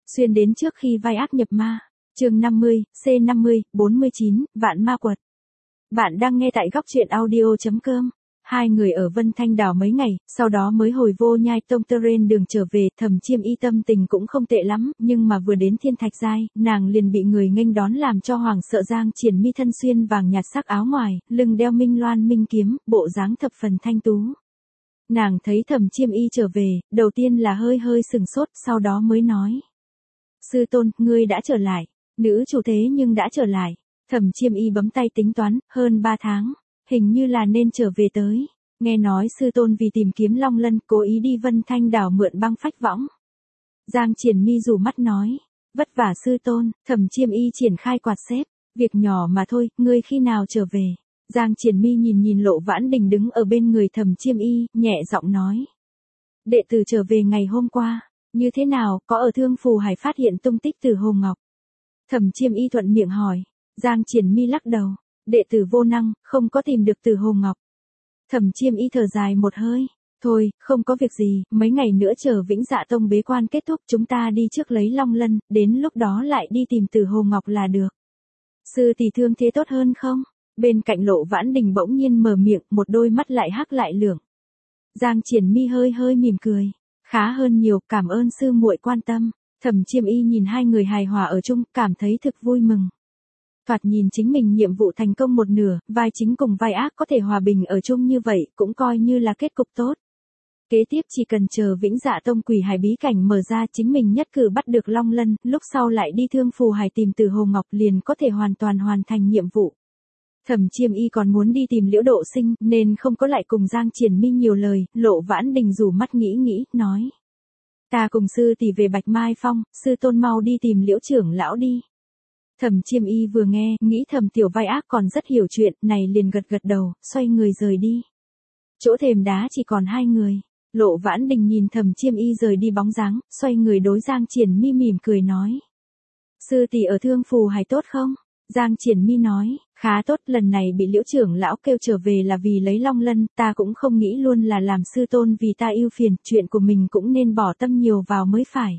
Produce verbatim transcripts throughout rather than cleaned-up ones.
Xuyên đến trước khi vai ác nhập ma. Chương năm mươi, C năm mươi, bốn mươi chín, Vạn Ma Quật. Bạn đang nghe tại góc truyện audio chấm com. Hai người ở Vân Thanh Đảo mấy ngày, sau đó mới hồi Vô Nhai Tông trên đường trở về. Thẩm Chiêm Y tâm tình cũng không tệ lắm, nhưng mà vừa đến Thiên Thạch Giai, nàng liền bị người nghênh đón làm cho hoàng sợ. Giang Triển Mi thân xuyên vàng nhạt sắc áo ngoài, lưng đeo minh loan minh kiếm, bộ dáng thập phần thanh tú. Nàng thấy Thẩm Chiêm Y trở về, đầu tiên là hơi hơi sừng sốt, sau đó mới nói: "Sư tôn, ngươi đã trở lại." Nữ chủ thế nhưng đã trở lại. Thẩm Chiêm Y bấm tay tính toán, hơn ba tháng, hình như là nên trở về tới. Nghe nói sư tôn vì tìm kiếm Long Lân, cố ý đi Vân Thanh Đảo mượn băng phách võng. Giang Triển Mi rủ mắt nói: "Vất vả sư tôn." Thẩm Chiêm Y triển khai quạt xếp: "Việc nhỏ mà thôi, ngươi khi nào trở về?" Giang Triển Mi nhìn nhìn Lộ Vãn Đình đứng ở bên người Thẩm Chiêm Y, nhẹ giọng nói: "Đệ tử trở về ngày hôm qua. Như thế nào, có ở Thương Phù Hải phát hiện tung tích Từ Hồ Ngọc?" Thẩm Chiêm Y thuận miệng hỏi. Giang Triển Mi lắc đầu: "Đệ tử vô năng, không có tìm được Từ Hồ Ngọc." Thẩm Chiêm Y thở dài một hơi: "Thôi, không có việc gì, mấy ngày nữa chờ Vĩnh Dạ Tông bế quan kết thúc chúng ta đi trước lấy Long Lân, đến lúc đó lại đi tìm Từ Hồ Ngọc là được." "Sư tỷ thương thế tốt hơn không?" Bên cạnh Lộ Vãn Đình bỗng nhiên mở miệng, một đôi mắt lại hắc lại lưởng. Giang Triển Mi hơi hơi mỉm cười: "Khá hơn nhiều, cảm ơn sư muội quan tâm." Thẩm Chiêm Y nhìn hai người hài hòa ở chung, cảm thấy thực vui mừng. Thoạt nhìn chính mình nhiệm vụ thành công một nửa, vai chính cùng vai ác có thể hòa bình ở chung như vậy, cũng coi như là kết cục tốt. Kế tiếp chỉ cần chờ Vĩnh Dạ Tông Quỷ Hải bí cảnh mở ra, chính mình nhất cử bắt được Long Lân, lúc sau lại đi Thương Phù Hải tìm Từ Hồ Ngọc liền có thể hoàn toàn hoàn thành nhiệm vụ. Thẩm Chiêm Y còn muốn đi tìm Liễu Độ Sinh, nên không có lại cùng Giang Triển Mi nhiều lời. Lộ Vãn Đình rủ mắt nghĩ nghĩ, nói: "Ta cùng sư tỷ về Bạch Mai Phong, sư tôn mau đi tìm Liễu trưởng lão đi." Thẩm Chiêm Y vừa nghe, nghĩ thầm tiểu vai ác còn rất hiểu chuyện, này liền gật gật đầu, xoay người rời đi. Chỗ thềm đá chỉ còn hai người. Lộ Vãn Đình nhìn Thẩm Chiêm Y rời đi bóng dáng, xoay người đối Giang Triển Mi mỉm cười nói: "Sư tỷ ở Thương Phù Hải tốt không?" Giang Triển Mi nói: "Khá tốt, lần này bị Liễu trưởng lão kêu trở về là vì lấy Long Lân, ta cũng không nghĩ luôn là làm sư tôn vì ta ưu phiền, chuyện của mình cũng nên bỏ tâm nhiều vào mới phải."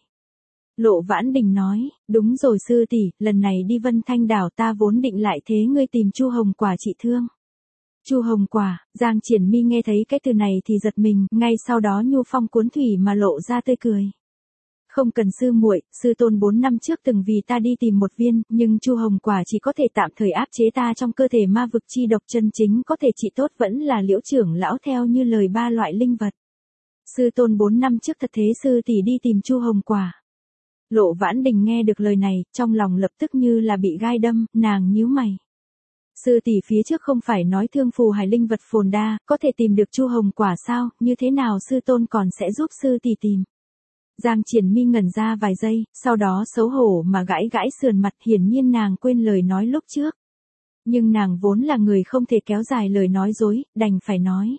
Lộ Vãn Đình nói: "Đúng rồi sư tỷ, lần này đi Vân Thanh Đảo ta vốn định lại thế ngươi tìm Chu Hồng Quả trị thương." Chu Hồng Quả. Giang Triển Mi nghe thấy cái từ này thì giật mình, ngay sau đó nhu phong cuốn thủy mà lộ ra tươi cười. "Không cần sư muội, sư tôn bốn năm trước từng vì ta đi tìm một viên, nhưng Chu Hồng Quả chỉ có thể tạm thời áp chế ta trong cơ thể ma vực chi độc, chân chính có thể trị tốt vẫn là Liễu trưởng lão theo như lời ba loại linh vật. Sư tôn bốn năm trước thật thế sư tỷ đi tìm Chu Hồng Quả." Lộ Vãn Đình nghe được lời này, trong lòng lập tức như là bị gai đâm, nàng nhíu mày. "Sư tỷ phía trước không phải nói Thương Phù Hải linh vật phồn đa, có thể tìm được Chu Hồng Quả sao, như thế nào sư tôn còn sẽ giúp sư tỷ tìm?" Giang Triển Mi ngẩn ra vài giây, sau đó xấu hổ mà gãi gãi sườn mặt, hiển nhiên nàng quên lời nói lúc trước. Nhưng nàng vốn là người không thể kéo dài lời nói dối, đành phải nói.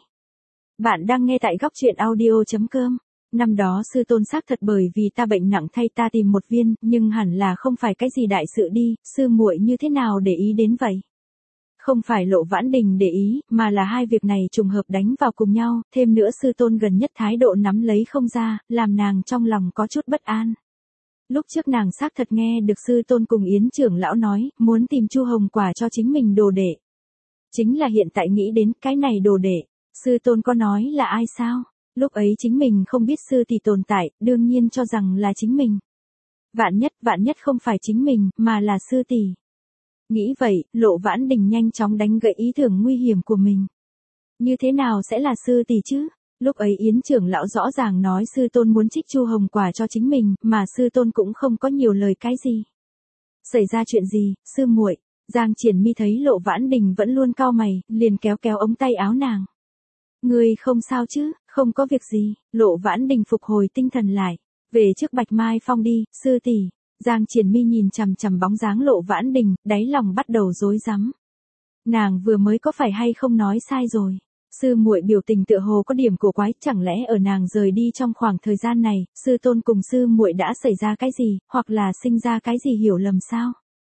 Bạn đang nghe tại góc truyện audio chấm com. "Năm đó sư tôn xác thật bởi vì ta bệnh nặng thay ta tìm một viên, nhưng hẳn là không phải cái gì đại sự đi, sư muội như thế nào để ý đến vậy?" Không phải Lộ Vãn Đình để ý, mà là hai việc này trùng hợp đánh vào cùng nhau, thêm nữa sư tôn gần nhất thái độ nắm lấy không ra, làm nàng trong lòng có chút bất an. Lúc trước nàng xác thật nghe được sư tôn cùng Yến trưởng lão nói, muốn tìm Chu Hồng Quả cho chính mình đồ đệ. Chính là hiện tại nghĩ đến cái này đồ đệ, sư tôn có nói là ai sao? Lúc ấy chính mình không biết sư tỷ tồn tại, đương nhiên cho rằng là chính mình. Vạn nhất, vạn nhất không phải chính mình, mà là sư tỷ. Nghĩ vậy, Lộ Vãn Đình nhanh chóng đánh gậy ý tưởng nguy hiểm của mình. Như thế nào sẽ là sư tỷ chứ? Lúc ấy Yến trưởng lão rõ ràng nói sư tôn muốn trích Chu Hồng Quả cho chính mình, mà sư tôn cũng không có nhiều lời cái gì. Xảy ra chuyện gì, sư muội? Giang Triển Mi thấy Lộ Vãn Đình vẫn luôn cau mày, liền kéo kéo ống tay áo nàng. "Ngươi không sao chứ?" "Không có việc gì." Lộ Vãn Đình phục hồi tinh thần lại. "Về trước Bạch Mai Phong đi, sư tỷ." Giang Triển Mi nhìn chằm chằm bóng dáng Lộ Vãn Đình, đáy lòng bắt đầu rối rắm. Nàng vừa mới có phải hay không nói sai rồi? Sư muội biểu tình tựa hồ có điểm cổ quái, chẳng lẽ ở nàng rời đi trong khoảng thời gian này, sư tôn cùng sư muội đã xảy ra cái gì, hoặc là sinh ra cái gì hiểu lầm sao?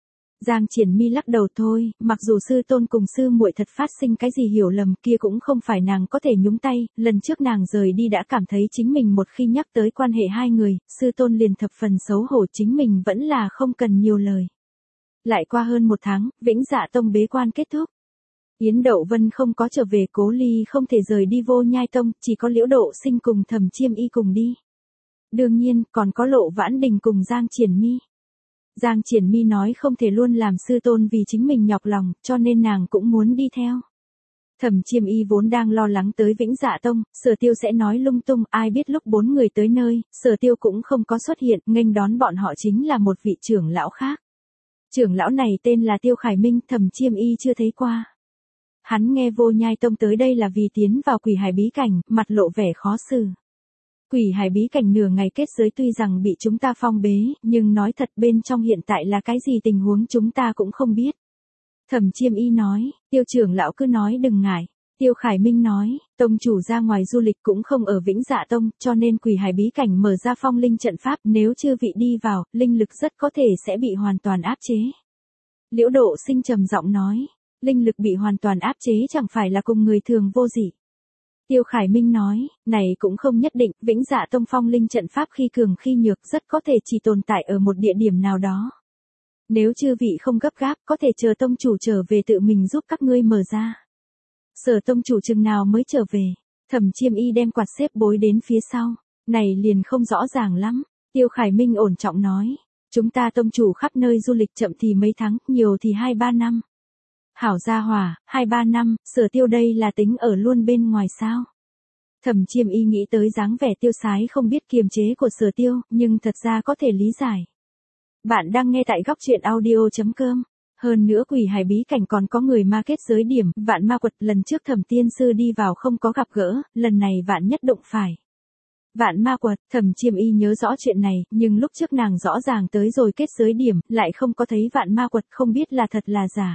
Giang Triển Mi lắc đầu thôi, mặc dù sư tôn cùng sư muội thật phát sinh cái gì hiểu lầm kia cũng không phải nàng có thể nhúng tay, lần trước nàng rời đi đã cảm thấy chính mình một khi nhắc tới quan hệ hai người, sư tôn liền thập phần xấu hổ, chính mình vẫn là không cần nhiều lời. Lại qua hơn một tháng, Vĩnh Dạ Tông bế quan kết thúc. Yến Đậu Vân không có trở về, Cố Ly không thể rời đi Vô Nhai Tông, chỉ có Liễu Độ Sinh cùng Thẩm Chiêm Y cùng đi. Đương nhiên, còn có Lộ Vãn Đình cùng Giang Triển Mi. Giang Triển Mi nói không thể luôn làm sư tôn vì chính mình nhọc lòng, cho nên nàng cũng muốn đi theo. Thẩm Chiêm Y vốn đang lo lắng tới Vĩnh Dạ Tông, Sở Tiêu sẽ nói lung tung, ai biết lúc bốn người tới nơi, Sở Tiêu cũng không có xuất hiện, nghênh đón bọn họ chính là một vị trưởng lão khác. Trưởng lão này tên là Tiêu Khải Minh, Thẩm Chiêm Y chưa thấy qua. Hắn nghe Vô Nhai Tông tới đây là vì tiến vào Quỷ Hải bí cảnh, mặt lộ vẻ khó xử. Quỷ Hải bí cảnh nửa ngày kết giới tuy rằng bị chúng ta phong bế, nhưng nói thật bên trong hiện tại là cái gì tình huống chúng ta cũng không biết. Thẩm Chiêm Y nói, Tiêu trưởng lão cứ nói đừng ngại. Tiêu Khải Minh nói, tông chủ ra ngoài du lịch cũng không ở Vĩnh Dạ Tông, cho nên Quỷ Hải bí cảnh mở ra phong linh trận pháp, nếu chư vị đi vào, linh lực rất có thể sẽ bị hoàn toàn áp chế. Liễu Độ Sinh trầm giọng nói, linh lực bị hoàn toàn áp chế chẳng phải là cùng người thường vô dị. Tiêu Khải Minh nói, này cũng không nhất định, Vĩnh Dạ Tông phong linh trận pháp khi cường khi nhược rất có thể chỉ tồn tại ở một địa điểm nào đó. Nếu chư vị không gấp gáp, có thể chờ tông chủ trở về tự mình giúp các ngươi mở ra. Sở tông chủ chừng nào mới trở về? Thẩm Chiêm Y đem quạt xếp bối đến phía sau. Này liền không rõ ràng lắm. Tiêu Khải Minh ổn trọng nói, chúng ta tông chủ khắp nơi du lịch chậm thì mấy tháng, nhiều thì hai ba năm. Hảo gia hỏa, hai ba năm, Sở Tiêu đây là tính ở luôn bên ngoài sao? Thẩm Chiêm Y nghĩ tới dáng vẻ tiêu sái không biết kiềm chế của Sở Tiêu, nhưng thật ra có thể lý giải. Bạn đang nghe tại góc truyện audio chấm com. Hơn nữa Quỷ Hải bí cảnh còn có người ma kết giới điểm, Vạn Ma Quật lần trước Thẩm tiên sư đi vào không có gặp gỡ, lần này vạn nhất đụng phải. Vạn Ma Quật, Thẩm Chiêm Y nhớ rõ chuyện này, nhưng lúc trước nàng rõ ràng tới rồi kết giới điểm, lại không có thấy Vạn Ma Quật, không biết là thật là giả.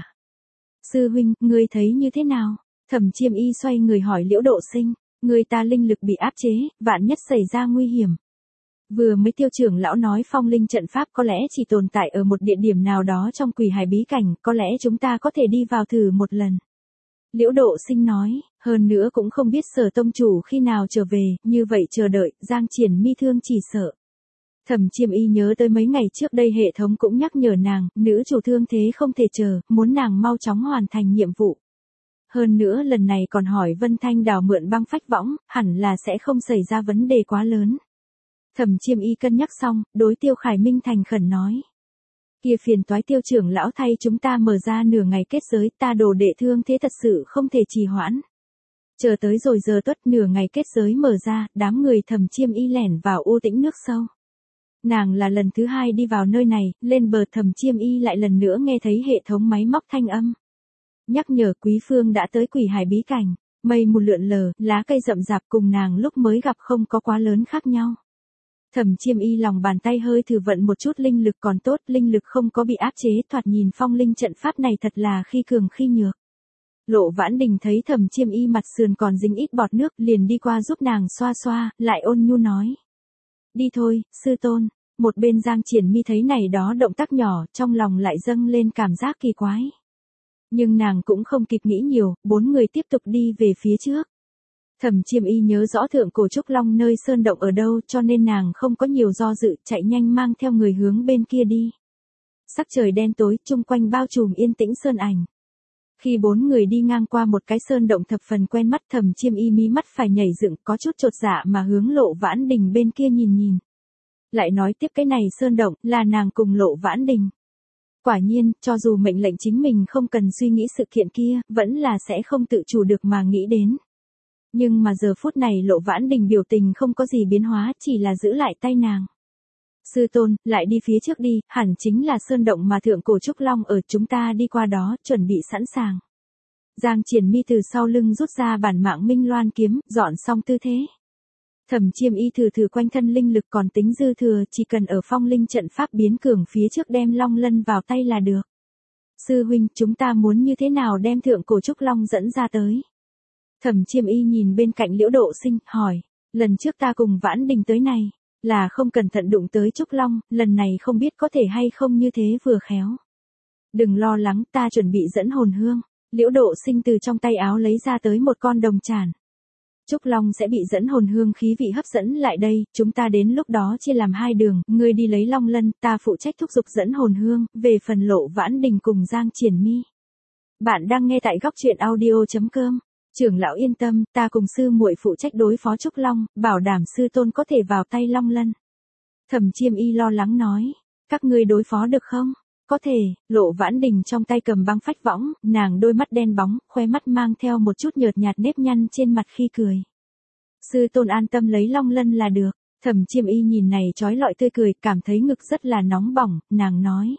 Sư huynh, ngươi thấy như thế nào? Thẩm Chiêm Y xoay người hỏi Liễu Độ Sinh, người ta linh lực bị áp chế, vạn nhất xảy ra nguy hiểm. Vừa mới Tiêu trưởng lão nói phong linh trận pháp có lẽ chỉ tồn tại ở một địa điểm nào đó trong Quỷ Hải bí cảnh, có lẽ chúng ta có thể đi vào thử một lần. Liễu Độ Sinh nói, hơn nữa cũng không biết Sở tông chủ khi nào trở về, như vậy chờ đợi, Giang Triển Mi thương chỉ sợ. Thẩm Chiêm Y nhớ tới mấy ngày trước đây hệ thống cũng nhắc nhở nàng, nữ chủ thương thế không thể chờ, muốn nàng mau chóng hoàn thành nhiệm vụ. Hơn nữa lần này còn hỏi Vân Thanh Đào mượn băng phách võng, hẳn là sẽ không xảy ra vấn đề quá lớn. Thẩm Chiêm Y cân nhắc xong, đối Tiêu Khải Minh thành khẩn nói. Kia phiền toái Tiêu trưởng lão thay chúng ta mở ra nửa ngày kết giới, ta đồ đệ thương thế thật sự không thể trì hoãn. Chờ tới rồi giờ tuất nửa ngày kết giới mở ra, đám người Thẩm Chiêm Y lẻn vào u tĩnh nước sâu. Nàng là lần thứ hai đi vào nơi này, lên bờ Thẩm Chiêm Y lại lần nữa nghe thấy hệ thống máy móc thanh âm. Nhắc nhở Quý Phương đã tới Quỷ Hải bí cảnh, mây mù lượn lờ, lá cây rậm rạp cùng nàng lúc mới gặp không có quá lớn khác nhau. Thẩm Chiêm Y lòng bàn tay hơi thử vận một chút linh lực còn tốt, linh lực không có bị áp chế, thoạt nhìn phong linh trận pháp này thật là khi cường khi nhược. Lộ Vãn Đình thấy Thẩm Chiêm Y mặt sườn còn dính ít bọt nước, liền đi qua giúp nàng xoa xoa, lại ôn nhu nói. Đi thôi, sư tôn. Một bên Giang Triển Mi thấy này đó động tác nhỏ, trong lòng lại dâng lên cảm giác kỳ quái. Nhưng nàng cũng không kịp nghĩ nhiều, bốn người tiếp tục đi về phía trước. Thẩm Chiêm Y nhớ rõ thượng cổ trúc long nơi sơn động ở đâu, cho nên nàng không có nhiều do dự, chạy nhanh mang theo người hướng bên kia đi. Sắc trời đen tối, chung quanh bao trùm yên tĩnh sơn ảnh. Khi bốn người đi ngang qua một cái sơn động thập phần quen mắt, Thẩm Chiêm Y mí mắt phải nhảy dựng, có chút chột dạ mà hướng Lộ Vãn Đình bên kia nhìn nhìn. Lại nói tiếp cái này sơn động, là nàng cùng Lộ Vãn Đình. Quả nhiên, cho dù mệnh lệnh chính mình không cần suy nghĩ sự kiện kia, vẫn là sẽ không tự chủ được mà nghĩ đến. Nhưng mà giờ phút này Lộ Vãn Đình biểu tình không có gì biến hóa, chỉ là giữ lại tay nàng. Sư tôn, lại đi phía trước đi, hẳn chính là sơn động mà thượng cổ trúc long ở, chúng ta đi qua đó, chuẩn bị sẵn sàng. Giang Triển Mi từ sau lưng rút ra bản mạng minh loan kiếm, dọn xong tư thế. Thẩm Chiêm Y thử thử quanh thân linh lực còn tính dư thừa, chỉ cần ở phong linh trận pháp biến cường phía trước đem long lân vào tay là được. Sư huynh, chúng ta muốn như thế nào đem thượng cổ trúc long dẫn ra tới? Thẩm Chiêm Y nhìn bên cạnh Liễu Độ Sinh, hỏi, lần trước ta cùng Vãn Đình tới này, là không cẩn thận đụng tới trúc long, lần này không biết có thể hay không như thế vừa khéo. Đừng lo lắng, ta chuẩn bị dẫn hồn hương. Liễu Độ Sinh từ trong tay áo lấy ra tới một con đồng tràn. Trúc Long sẽ bị dẫn hồn hương khí vị hấp dẫn lại đây, chúng ta đến lúc đó chia làm hai đường, ngươi đi lấy Long Lân, ta phụ trách thúc giục dẫn hồn hương, về phần Lộ Vãn Đình cùng Giang Triển Mi. Bạn đang nghe tại góc truyện audio chấm com. Trưởng lão yên tâm, ta cùng sư muội phụ trách đối phó Trúc Long, bảo đảm sư tôn có thể vào tay Long Lân. Thẩm Chiêm Y lo lắng nói, các ngươi đối phó được không? Có thể. Lộ Vãn Đình trong tay cầm băng phách võng, nàng đôi mắt đen bóng, khóe mắt mang theo một chút nhợt nhạt nếp nhăn trên mặt khi cười. Sư tôn an tâm lấy Long Lân là được. Thẩm Chiêm Y nhìn này trói lọi tươi cười, cảm thấy ngực rất là nóng bỏng, nàng nói.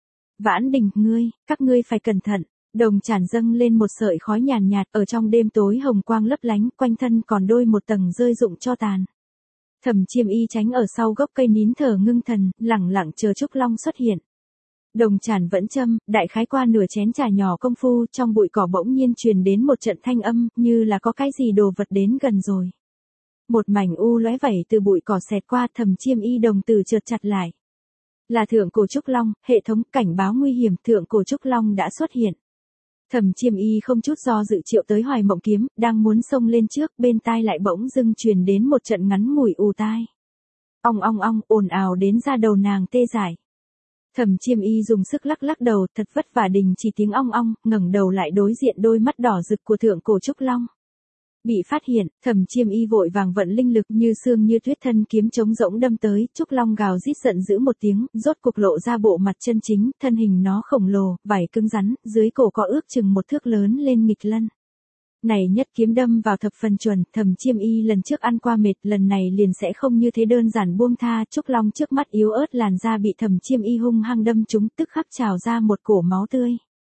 Vãn Đình, ngươi, các ngươi phải cẩn thận. Đồng tràn dâng lên một sợi khói nhàn nhạt, ở trong đêm tối hồng quang lấp lánh, quanh thân còn đôi một tầng rơi rụng cho tàn. Thẩm Chiêm Y tránh ở sau gốc cây nín thở ngưng thần, lẳng lặng chờ Trúc Long xuất hiện. Đồng tràn vẫn châm, đại khái qua nửa chén trà nhỏ công phu, trong bụi cỏ bỗng nhiên truyền đến một trận thanh âm, như là có cái gì đồ vật đến gần rồi. Một mảnh u lóe vẩy từ bụi cỏ xẹt qua, Thẩm Chiêm Y đồng tử trượt chặt lại. Là thượng cổ Trúc Long, hệ thống cảnh báo nguy hiểm, thượng cổ Trúc Long đã xuất hiện. Thẩm Chiêm Y không chút do dự triệu tới Hoài Mộng kiếm, đang muốn xông lên trước, bên tai lại bỗng dưng truyền đến một trận ngắn ngủi ù tai. Ong ong ong, ồn ào đến ra đầu nàng tê dại. Thẩm Chiêm Y dùng sức lắc lắc đầu, thật vất vả đình chỉ tiếng ong ong, ngẩng đầu lại đối diện đôi mắt đỏ rực của thượng cổ Trúc Long. Bị phát hiện, Thẩm Chiêm Y vội vàng vận linh lực như xương như tuyết thân kiếm chống rỗng đâm tới, Trúc Long gào rít giận dữ một tiếng, rốt cục lộ ra bộ mặt chân chính, thân hình nó khổng lồ, vảy cứng rắn, dưới cổ có ước chừng một thước lớn lên nghịch lân. Này nhất kiếm đâm vào thập phần chuẩn, Thẩm Chiêm Y lần trước ăn qua mệt, lần này liền sẽ không như thế đơn giản buông tha, Trúc Long trước mắt yếu ớt làn da bị Thẩm Chiêm Y hung hăng đâm trúng, tức khắc trào ra một cổ máu tươi.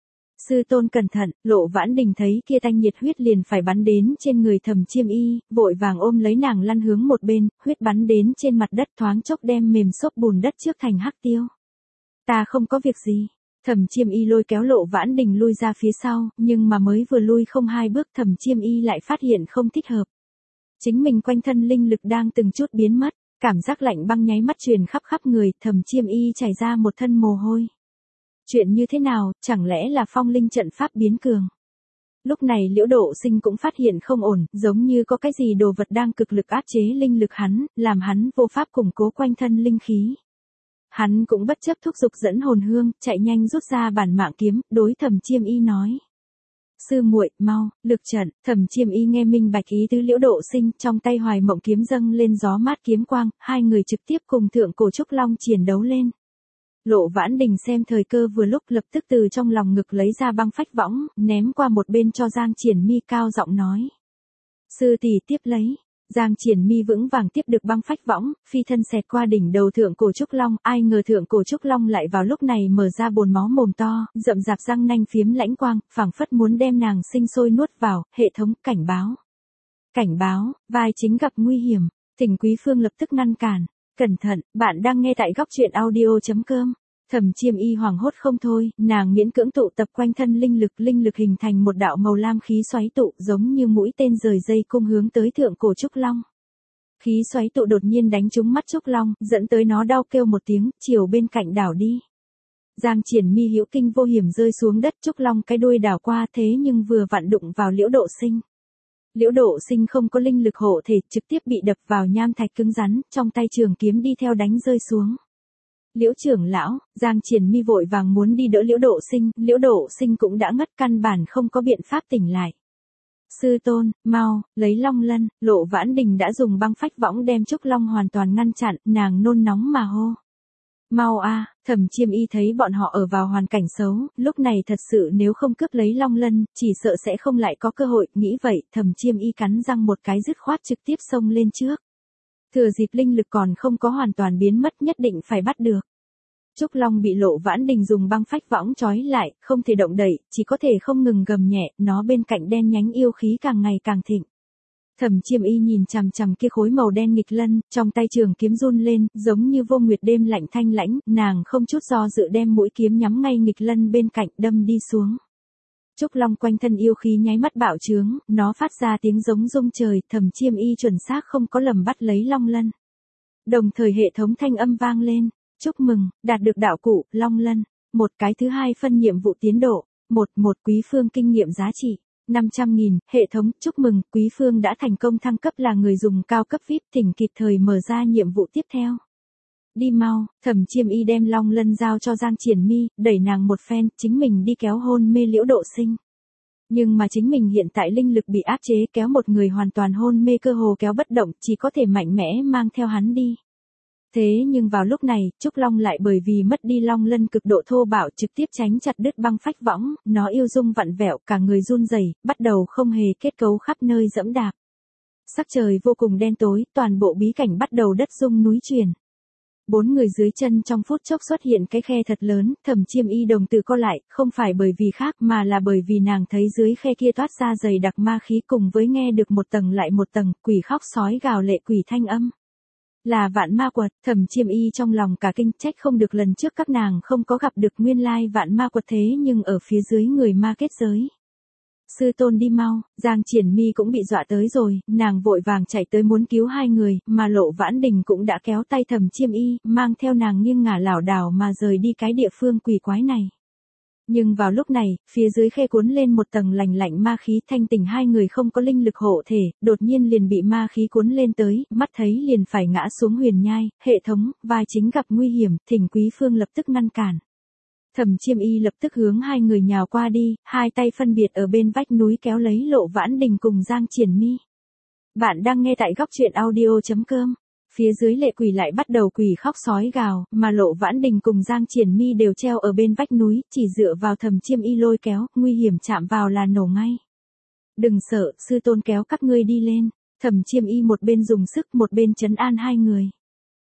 Sư tôn cẩn thận, Lộ Vãn Đình thấy kia tanh nhiệt huyết liền phải bắn đến trên người Thẩm Chiêm Y, vội vàng ôm lấy nàng lăn hướng một bên, huyết bắn đến trên mặt đất thoáng chốc đem mềm xốp bùn đất trước thành hắc tiêu. Ta không có việc gì. Thẩm Chiêm Y lôi kéo Lộ Vãn Đình lui ra phía sau, nhưng mà mới vừa lui không hai bước Thẩm Chiêm Y lại phát hiện không thích hợp. Chính mình quanh thân linh lực đang từng chút biến mất, cảm giác lạnh băng nháy mắt truyền khắp khắp người, Thẩm Chiêm Y chảy ra một thân mồ hôi. Chuyện như thế nào, chẳng lẽ là phong linh trận pháp biến cường? Lúc này Liễu Độ Sinh cũng phát hiện không ổn, giống như có cái gì đồ vật đang cực lực áp chế linh lực hắn, làm hắn vô pháp củng cố quanh thân linh khí. Hắn cũng bất chấp thúc giục dẫn hồn hương, chạy nhanh rút ra bản mạng kiếm, đối Thẩm Chiêm Y nói. Sư muội, mau, lực trận. Thẩm Chiêm Y nghe minh bạch ý tứ Liễu Độ Sinh, trong tay Hoài Mộng kiếm dâng lên gió mát kiếm quang, hai người trực tiếp cùng thượng cổ Trúc Long chiến đấu lên. Lộ Vãn Đình xem thời cơ vừa lúc lập tức từ trong lòng ngực lấy ra băng phách võng, ném qua một bên cho Giang Triển Mi cao giọng nói. Sư tỷ tiếp lấy. Giang Triển Mi vững vàng tiếp được băng phách võng, phi thân xẹt qua đỉnh đầu thượng cổ Trúc Long, ai ngờ thượng cổ Trúc Long lại vào lúc này mở ra bồn máu mồm to, rậm rạp răng nanh phiếm lãnh quang, phảng phất muốn đem nàng sinh sôi nuốt vào, hệ thống cảnh báo. Cảnh báo, vai chính gặp nguy hiểm, Thỉnh Quý Phương lập tức ngăn cản. Cẩn thận, bạn đang nghe tại góc truyện audio chấm com. Thẩm Chiêm Y hoảng hốt không thôi, nàng miễn cưỡng tụ tập quanh thân linh lực, linh lực hình thành một đạo màu lam khí xoáy tụ, giống như mũi tên rời dây cung hướng tới thượng cổ Trúc Long. Khí xoáy tụ đột nhiên đánh trúng mắt Trúc Long, dẫn tới nó đau kêu một tiếng, chiều bên cạnh đảo đi. Giang Triển Mi hữu kinh vô hiểm rơi xuống đất, Trúc Long cái đuôi đảo qua, thế nhưng vừa vặn đụng vào Liễu Độ Sinh. Liễu Độ Sinh không có linh lực hộ thể, trực tiếp bị đập vào nham thạch cứng rắn, trong tay trường kiếm đi theo đánh rơi xuống. Liễu trưởng lão, Giang Triển Mi vội vàng muốn đi đỡ Liễu Độ Sinh, Liễu Độ Sinh cũng đã ngất, căn bản không có biện pháp tỉnh lại. Sư tôn, mau, lấy Long Lân. Lộ Vãn Đình đã dùng băng phách võng đem Trúc Long hoàn toàn ngăn chặn, nàng nôn nóng mà hô. Mau a, Thẩm Chiêm Y thấy bọn họ ở vào hoàn cảnh xấu, lúc này thật sự nếu không cướp lấy Long Lân, chỉ sợ sẽ không lại có cơ hội, nghĩ vậy, Thẩm Chiêm Y cắn răng một cái dứt khoát trực tiếp xông lên trước. Thừa dịp linh lực còn không có hoàn toàn biến mất, nhất định phải bắt được. Trúc Long bị Lộ Vãn Đình dùng băng phách võng trói lại, không thể động đậy, chỉ có thể không ngừng gầm nhẹ, nó bên cạnh đen nhánh yêu khí càng ngày càng thịnh. Thẩm Chiêm Y nhìn chằm chằm kia khối màu đen nghịch lân, trong tay trường kiếm run lên, giống như vô nguyệt đêm lạnh thanh lãnh, nàng không chút do dự đem mũi kiếm nhắm ngay nghịch lân bên cạnh, đâm đi xuống. Trúc Long quanh thân yêu khí nháy mắt bạo trướng, nó phát ra tiếng giống rung trời, Thẩm Chiêm Y chuẩn xác không có lầm bắt lấy Long Lân. Đồng thời hệ thống thanh âm vang lên, chúc mừng, đạt được đạo cụ, Long Lân. một cái thứ hai phân nhiệm vụ tiến độ, một một Quý Phương kinh nghiệm giá trị, năm trăm nghìn, hệ thống, chúc mừng, Quý Phương đã thành công thăng cấp là người dùng cao cấp vi ai pi, thỉnh kịp thời mở ra nhiệm vụ tiếp theo. Đi mau, Thẩm Chiêm Y đem Long Lân giao cho Giang Triển Mi, đẩy nàng một phen, chính mình đi kéo hôn mê Liễu Độ Sinh. Nhưng mà chính mình hiện tại linh lực bị áp chế, kéo một người hoàn toàn hôn mê cơ hồ kéo bất động, chỉ có thể mạnh mẽ mang theo hắn đi. Thế nhưng vào lúc này, Trúc Long lại bởi vì mất đi Long Lân cực độ thô bạo trực tiếp tránh chặt đứt băng phách võng, nó yêu dung vặn vẹo, cả người run rẩy, bắt đầu không hề kết cấu khắp nơi dẫm đạp. Sắc trời vô cùng đen tối, toàn bộ bí cảnh bắt đầu đất rung núi chuyển. Bốn người dưới chân trong phút chốc xuất hiện cái khe thật lớn, Thẩm Chiêm Y đồng tử co lại, không phải bởi vì khác mà là bởi vì nàng thấy dưới khe kia toát ra dày đặc ma khí cùng với nghe được một tầng lại một tầng, quỷ khóc sói gào lệ quỷ thanh âm. Là vạn ma quật, Thẩm Chiêm Y trong lòng cả kinh, trách không được lần trước các nàng không có gặp được nguyên lai vạn ma quật thế nhưng ở phía dưới người ma kết giới. Sư tôn đi mau, Giang Triển Mi cũng bị dọa tới rồi, nàng vội vàng chạy tới muốn cứu hai người, mà Lộ Vãn Đình cũng đã kéo tay Thẩm Chiêm Y, mang theo nàng nghiêng ngả lảo đảo mà rời đi cái địa phương quỷ quái này. Nhưng vào lúc này, phía dưới khe cuốn lên một tầng lạnh lạnh ma khí, thanh tỉnh hai người không có linh lực hộ thể, đột nhiên liền bị ma khí cuốn lên tới, mắt thấy liền phải ngã xuống huyền nhai, hệ thống, vai chính gặp nguy hiểm, thỉnh Quý Phương lập tức ngăn cản. Thẩm Chiêm Y lập tức hướng hai người nhào qua đi, hai tay phân biệt ở bên vách núi kéo lấy Lộ Vãn Đình cùng Giang Triển Mi. Bạn đang nghe tại góc truyện audio chấm com. Phía dưới lệ quỷ lại bắt đầu quỷ khóc sói gào, mà Lộ Vãn Đình cùng Giang Triển Mi đều treo ở bên vách núi, chỉ dựa vào Thẩm Chiêm Y lôi kéo, nguy hiểm chạm vào là nổ ngay. Đừng sợ, sư tôn kéo các ngươi đi lên. Thẩm Chiêm Y một bên dùng sức một bên trấn an hai người.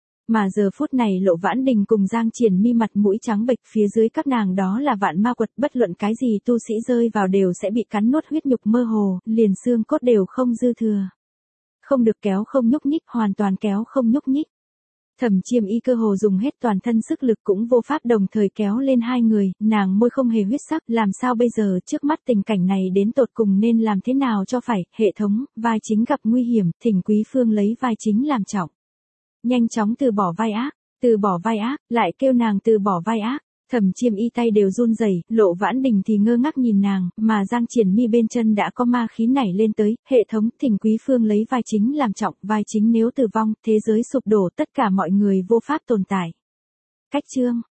Mà giờ phút này Lộ Vãn Đình cùng Giang Triển Mi mặt mũi trắng bệch, phía dưới các nàng đó là vạn ma quật, bất luận cái gì tu sĩ rơi vào đều sẽ bị cắn nuốt huyết nhục mơ hồ, liền xương cốt đều không dư thừa. Không được kéo không nhúc nhích, hoàn toàn kéo không nhúc nhích. Thẩm Chiêm Y cơ hồ dùng hết toàn thân sức lực cũng vô pháp đồng thời kéo lên hai người, nàng môi không hề huyết sắc, làm sao bây giờ, trước mắt tình cảnh này đến tột cùng nên làm thế nào cho phải, hệ thống, vai chính gặp nguy hiểm, thỉnh Quý Phương lấy vai chính làm trọng. Nhanh chóng từ bỏ vai ác, từ bỏ vai ác, lại kêu nàng từ bỏ vai ác. Thẩm Chiêm Y tay đều run rẩy, Lộ Vãn Đình thì ngơ ngác nhìn nàng, mà Giang Triển Mi bên chân đã có ma khí nảy lên tới, hệ thống, thỉnh Quý Phương lấy vai chính làm trọng, vai chính nếu tử vong, thế giới sụp đổ, tất cả mọi người vô pháp tồn tại. Cách chương